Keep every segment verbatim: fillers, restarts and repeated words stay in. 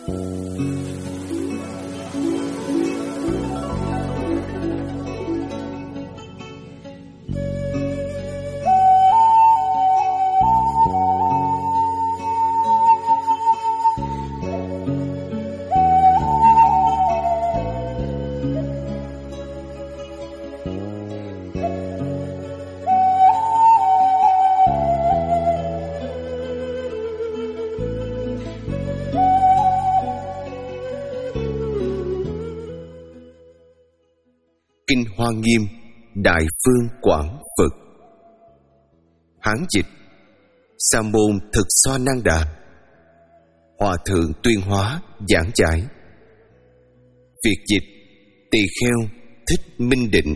Kinh Hoa Nghiêm Đại Phương Quảng Phật. Hán dịch Sa môn Thực Xoa Năng Đà. Hòa thượng Tuyên Hóa giảng giải. Việt dịch Tỳ Kheo Thích Minh Định.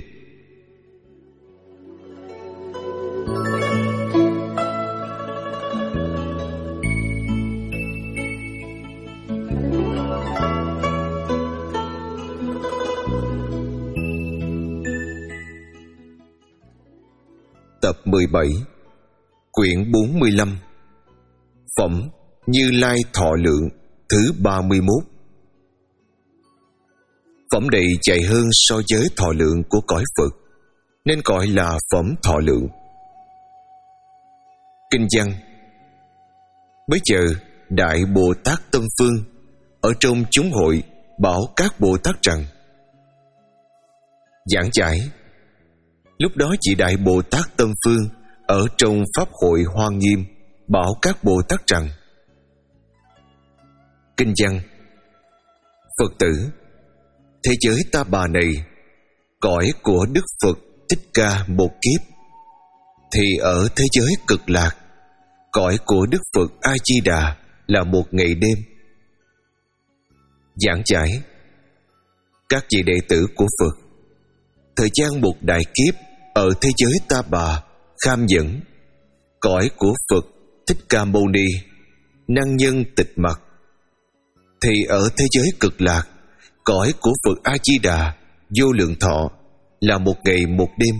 Tập mười bảy, quyển bốn mươi lăm, phẩm Như Lai Thọ Lượng thứ ba mươi mốt. Phẩm này chạy hơn so với thọ lượng của cõi Phật, nên gọi là phẩm thọ lượng. Kinh văn: Bấy giờ Đại Bồ Tát Tâm Phương ở trong chúng hội bảo các Bồ Tát rằng. Giảng giải: Lúc đó vị Đại Bồ Tát Tâm Phương ở trong Pháp hội Hoa Nghiêm bảo các Bồ Tát rằng. Kinh văn: Phật tử, thế giới Ta Bà này, cõi của Đức Phật Thích Ca một kiếp, thì ở thế giới Cực Lạc, cõi của Đức Phật A Di Đà là một ngày đêm. Giảng giải: Các vị đệ tử của Phật, thời gian một đại kiếp ở thế giới Ta Bà Kham Nhẫn, cõi của Phật Thích Ca Mâu Ni Năng Nhân Tịch Mặc, thì ở thế giới Cực Lạc, cõi của Phật A Di Đà Vô Lượng Thọ là một ngày một đêm.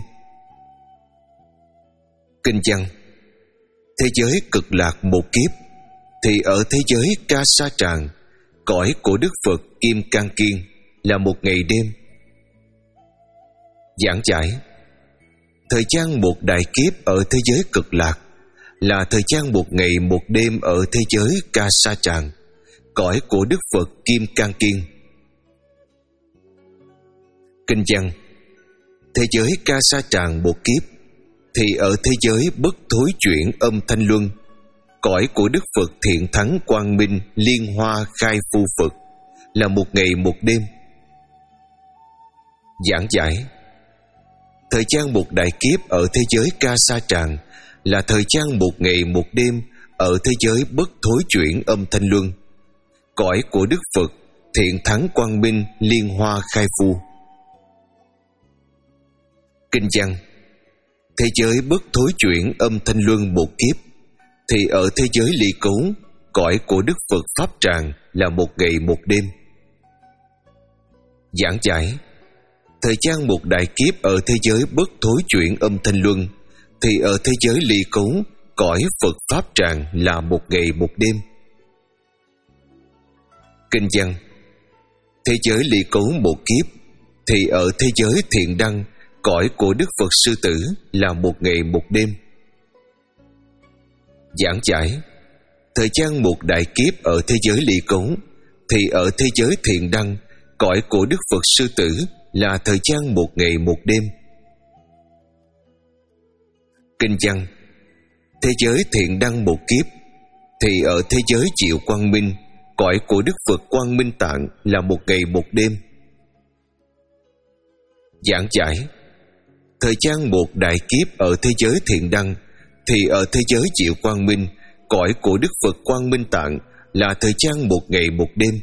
Kinh văn: Thế giới Cực Lạc một kiếp, thì ở thế giới Ca Sa Tràng, cõi của Đức Phật Kim Cang Kiên là một ngày đêm. Giảng giải: Thời gian một đại kiếp ở thế giới Cực Lạc là thời gian một ngày một đêm ở thế giới Ca Sa Tràng, cõi của Đức Phật Kim Cang Kiên. Kinh văn: Thế giới Ca Sa Tràng một kiếp, thì ở thế giới Bất Thối Chuyển Âm Thanh Luân, cõi của Đức Phật Thiện Thắng Quang Minh Liên Hoa Khai Phu Phật là một ngày một đêm. Giảng giải: Thời gian một đại kiếp ở thế giới Ca Sa Tràng là thời gian một ngày một đêm ở thế giới Bất Thối Chuyển Âm Thanh Luân, cõi của Đức Phật Thiện Thắng Quang Minh Liên Hoa Khai Phu. Kinh văn: Thế giới Bất Thối Chuyển Âm Thanh Luân một kiếp, thì ở thế giới Ly Cấu, cõi của Đức Phật Pháp Tràng là một ngày một đêm. Giảng giải: Thời gian một đại kiếp ở thế giới Bất Thối Chuyển Âm Thanh Luân, thì ở thế giới Ly Cấu, cõi Phật Pháp Tràng là một ngày một đêm. Kinh văn: Thế giới Ly Cấu một kiếp, thì ở thế giới Thiện Đăng, cõi của Đức Phật Sư Tử là một ngày một đêm. Giảng giải: Thời gian một đại kiếp ở thế giới Ly Cấu, thì ở thế giới Thiện Đăng, cõi của Đức Phật Sư Tử là thời gian một ngày một đêm. Kinh văn: Thế giới Thiện Đăng một kiếp, thì ở thế giới Diệu Quang Minh, cõi của Đức Phật Quang Minh Tạng là một ngày một đêm. Giảng giải: Thời gian một đại kiếp ở thế giới Thiện Đăng, thì ở thế giới Diệu Quang Minh, cõi của Đức Phật Quang Minh Tạng là thời gian một ngày một đêm.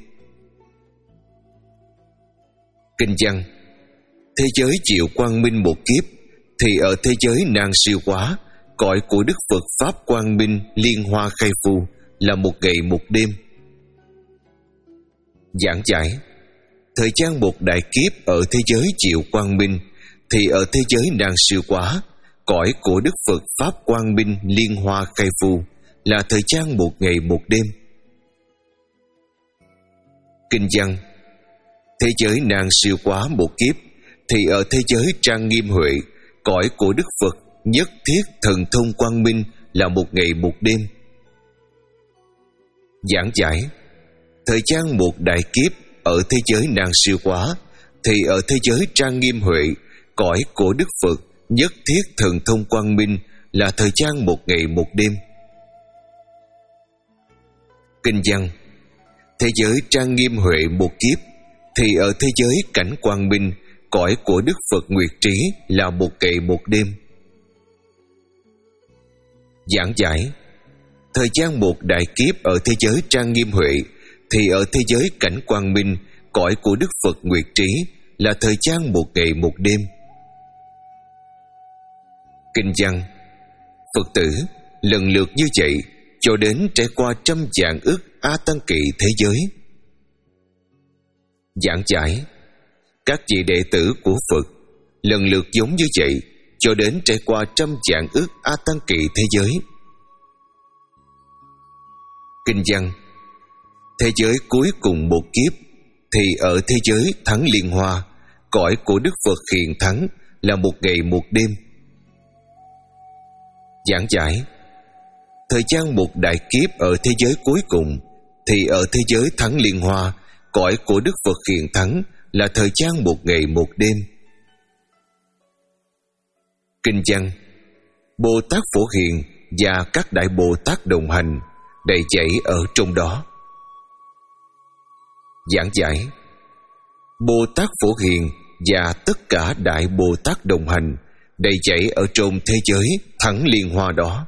Kinh văn: Thế giới Diệu Quang Minh một kiếp, thì ở thế giới Nan Siêu Quá, cõi của Đức Phật Pháp Quang Minh Liên Hoa Khai Phu là một ngày một đêm. Giảng giải: Thời gian một đại kiếp ở thế giới Diệu Quang Minh, thì ở thế giới Nan Siêu Quá, cõi của Đức Phật Pháp Quang Minh Liên Hoa Khai Phu là thời gian một ngày một đêm. Kinh văn: thế giới nan siêu quá một kiếp, thì ở thế giới trang nghiêm huệ, cõi của Đức Phật nhất thiết thần thông quang minh là một ngày một đêm. Giảng giải: thời gian một đại kiếp ở thế giới nan siêu quá, thì ở thế giới trang nghiêm huệ, cõi của Đức Phật nhất thiết thần thông quang minh là thời gian một ngày một đêm. Kinh văn: thế giới trang nghiêm huệ một kiếp, thì ở thế giới cảnh quang minh, cõi của Đức Phật nguyệt trí là một ngày một đêm. Giảng giải: thời gian một đại kiếp ở thế giới trang nghiêm huệ, thì ở thế giới cảnh quang minh, cõi của Đức Phật nguyệt trí là thời gian một ngày một đêm. Kinh văn: Phật tử lần lượt như vậy cho đến trải qua trăm vạn ức A Tăng Kỳ thế giới. Giảng giải: các vị đệ tử của Phật lần lượt giống như vậy cho đến trải qua trăm vạn ức A Tăng Kỳ thế giới. Kinh văn: thế giới cuối cùng một kiếp, thì ở thế giới thắng liên hoa, cõi của Đức Phật hiền thắng là một ngày một đêm. Giảng giải: thời gian một đại kiếp ở thế giới cuối cùng, thì ở thế giới thắng liên hoa, cõi của Đức Phật hiền thắng là thời gian một ngày một đêm. Kinh văn: Bồ Tát Phổ Hiền và các đại Bồ Tát đồng hành đầy chảy ở trong đó. Giảng giải: Bồ Tát Phổ Hiền và tất cả đại Bồ Tát đồng hành đầy chảy ở trong thế giới thắng liên hoa đó.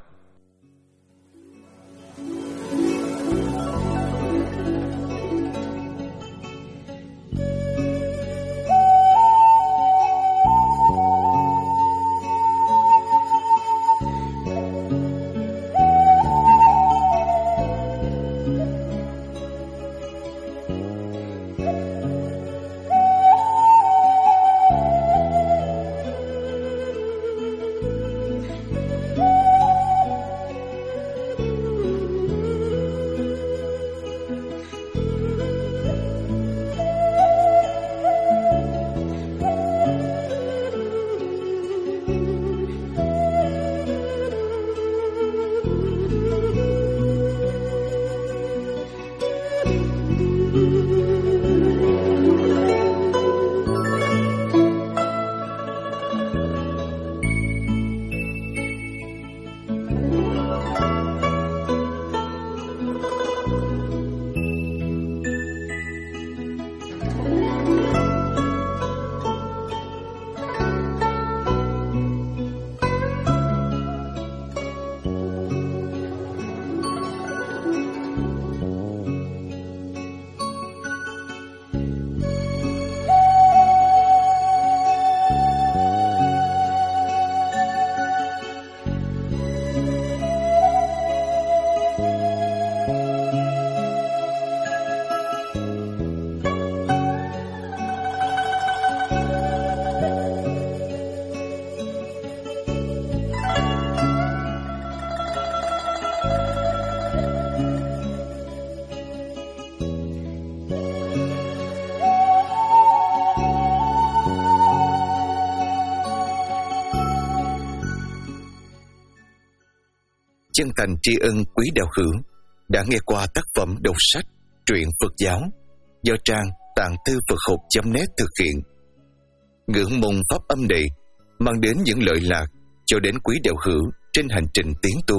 Chân thành tri ân quý đạo hữu đã nghe qua tác phẩm đọc sách Truyện Phật giáo do trang tạng thư Phật học chấm net thực hiện. Ngưỡng mong pháp âm này mang đến những lợi lạc cho đến quý đạo hữu trên hành trình tiến tu.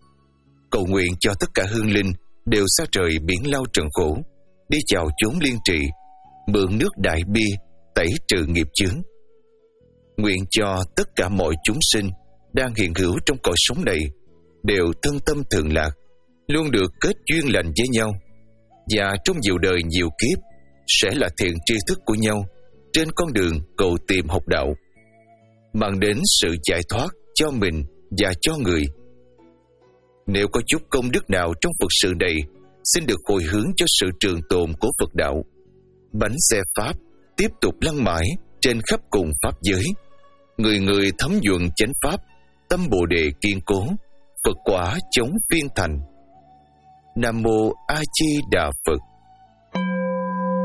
Cầu nguyện cho tất cả hương linh đều xa rời biển lao trần khổ, đi vào chốn liên trì, mượn nước đại bi tẩy trừ nghiệp chướng. Nguyện cho tất cả mọi chúng sinh đang hiện hữu trong cõi sống này đều thân tâm thường lạc, luôn được kết duyên lành với nhau, và trong nhiều đời nhiều kiếp sẽ là thiện tri thức của nhau trên con đường cầu tìm học đạo, mang đến sự giải thoát cho mình và cho người. Nếu có chút công đức nào trong Phật sự này, xin được hồi hướng cho sự trường tồn của Phật đạo. Bánh xe Pháp tiếp tục lăn mãi trên khắp cùng Pháp giới, người người thấm nhuần chánh Pháp, tâm Bồ Đề kiên cố, Phật quả chống phiên thành. Nam Mô A Di Đà Phật.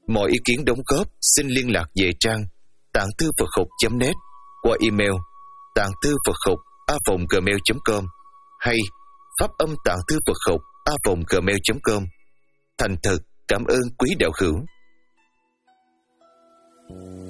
Mọi ý kiến đóng góp xin liên lạc về trang tạng thư Phật học chấm net qua email tạng thư Phật học a vòng gmail chấm com hay pháp âm tạng thư Phật học a vòng gmail chấm com. Thành thật cảm ơn quý đạo hữu.